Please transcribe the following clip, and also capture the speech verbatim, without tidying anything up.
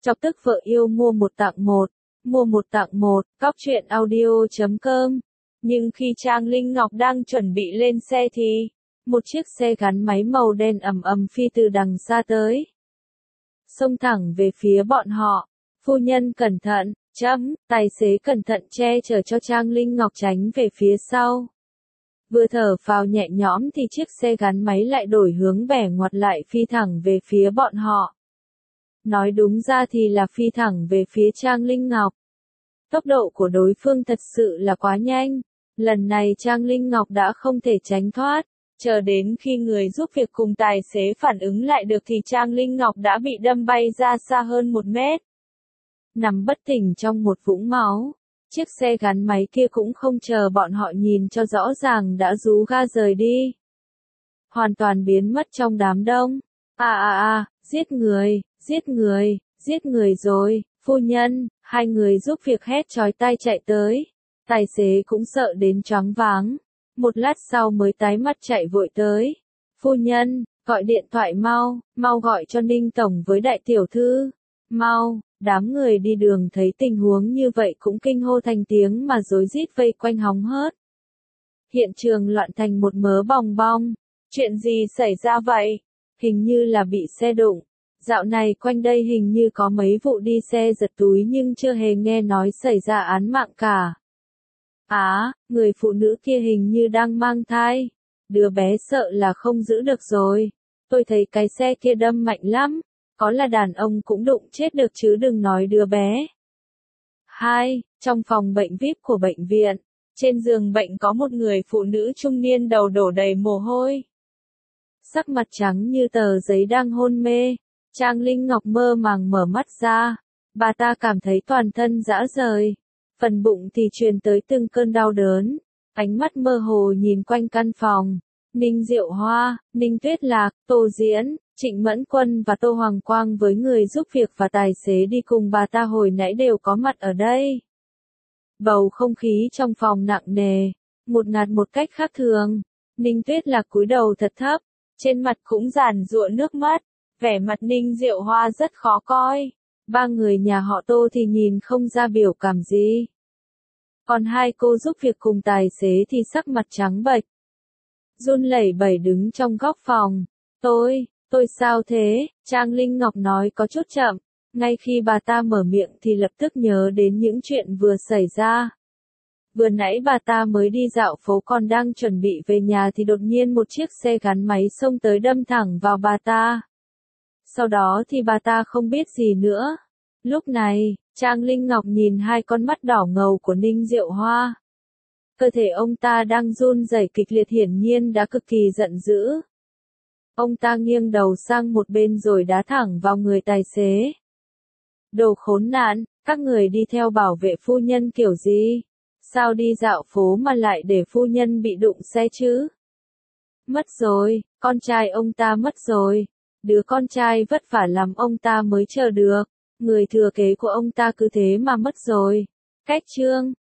Chọc tức vợ yêu mua một tặng một, mua một tặng một, cóc truyện audio chấm com. Nhưng khi Trang Linh Ngọc đang chuẩn bị lên xe thì, một chiếc xe gắn máy màu đen ầm ầm phi từ đằng xa tới. Xông thẳng về phía bọn họ. Phu nhân cẩn thận, chấm, tài xế cẩn thận che chở cho Trang Linh Ngọc tránh về phía sau. Vừa thở phào nhẹ nhõm thì chiếc xe gắn máy lại đổi hướng bẻ ngoặt lại phi thẳng về phía bọn họ. Nói đúng ra thì là phi thẳng về phía Trang Linh Ngọc. Tốc độ của đối phương thật sự là quá nhanh. Lần này Trang Linh Ngọc đã không thể tránh thoát. Chờ đến khi người giúp việc cùng tài xế phản ứng lại được thì Trang Linh Ngọc đã bị đâm bay ra xa hơn một mét. Nằm bất tỉnh trong một vũng máu. Chiếc xe gắn máy kia cũng không chờ bọn họ nhìn cho rõ ràng đã rú ga rời đi. Hoàn toàn biến mất trong đám đông. À à à, giết người, giết người, giết người rồi, phu nhân, hai người giúp việc hét chói tai chạy tới. Tài xế cũng sợ đến choáng váng. Một lát sau mới tái mắt chạy vội tới. Phu nhân, gọi điện thoại mau, mau gọi cho Ninh Tổng với đại tiểu thư. Mau, đám người đi đường thấy tình huống như vậy cũng kinh hô thành tiếng mà rối rít vây quanh hóng hớt. Hiện trường loạn thành một mớ bòng bong. Chuyện gì xảy ra vậy? Hình như là bị xe đụng. Dạo này quanh đây hình như có mấy vụ đi xe giật túi nhưng chưa hề nghe nói xảy ra án mạng cả. Á, à, người phụ nữ kia hình như đang mang thai. Đứa bé sợ là không giữ được rồi. Tôi thấy cái xe kia đâm mạnh lắm. Có là đàn ông cũng đụng chết được chứ đừng nói đứa bé. Hai, trong phòng bệnh vi ai pi của bệnh viện, trên giường bệnh có một người phụ nữ trung niên đầu đổ đầy mồ hôi. Sắc mặt trắng như tờ giấy đang hôn mê. Trang Linh Ngọc mơ màng mở mắt ra. Bà ta cảm thấy toàn thân rã rời. Phần bụng thì truyền tới từng cơn đau đớn. Ánh mắt mơ hồ nhìn quanh căn phòng. Ninh Diệu Hoa, Ninh Tuyết Lạc, Tô Diễn, Trịnh Mẫn Quân và Tô Hoàng Quang với người giúp việc và tài xế đi cùng bà ta hồi nãy đều có mặt ở đây. Bầu không khí trong phòng nặng nề, một ngạt một cách khác thường. Ninh Tuyết Lạc cúi đầu thật thấp, trên mặt cũng giàn giụa nước mắt, vẻ mặt Ninh Diệu Hoa rất khó coi. Ba người nhà họ Tô thì nhìn không ra biểu cảm gì. Còn hai cô giúp việc cùng tài xế thì sắc mặt trắng bệch. Run lẩy bẩy đứng trong góc phòng. Tôi, tôi sao thế? Trang Linh Ngọc nói có chút chậm. Ngay khi bà ta mở miệng thì lập tức nhớ đến những chuyện vừa xảy ra. Vừa nãy bà ta mới đi dạo phố còn đang chuẩn bị về nhà thì đột nhiên một chiếc xe gắn máy xông tới đâm thẳng vào bà ta. Sau đó thì bà ta không biết gì nữa. Lúc này, Trang Linh Ngọc nhìn hai con mắt đỏ ngầu của Ninh Diệu Hoa. Cơ thể ông ta đang run rẩy kịch liệt hiển nhiên đã cực kỳ giận dữ. Ông ta nghiêng đầu sang một bên rồi đá thẳng vào người tài xế. Đồ khốn nạn, các người đi theo bảo vệ phu nhân kiểu gì? Sao đi dạo phố mà lại để phu nhân bị đụng xe chứ? Mất rồi, con trai ông ta mất rồi. Đứa con trai vất vả lắm ông ta mới chờ được. Người thừa kế của ông ta cứ thế mà mất rồi. Cách chương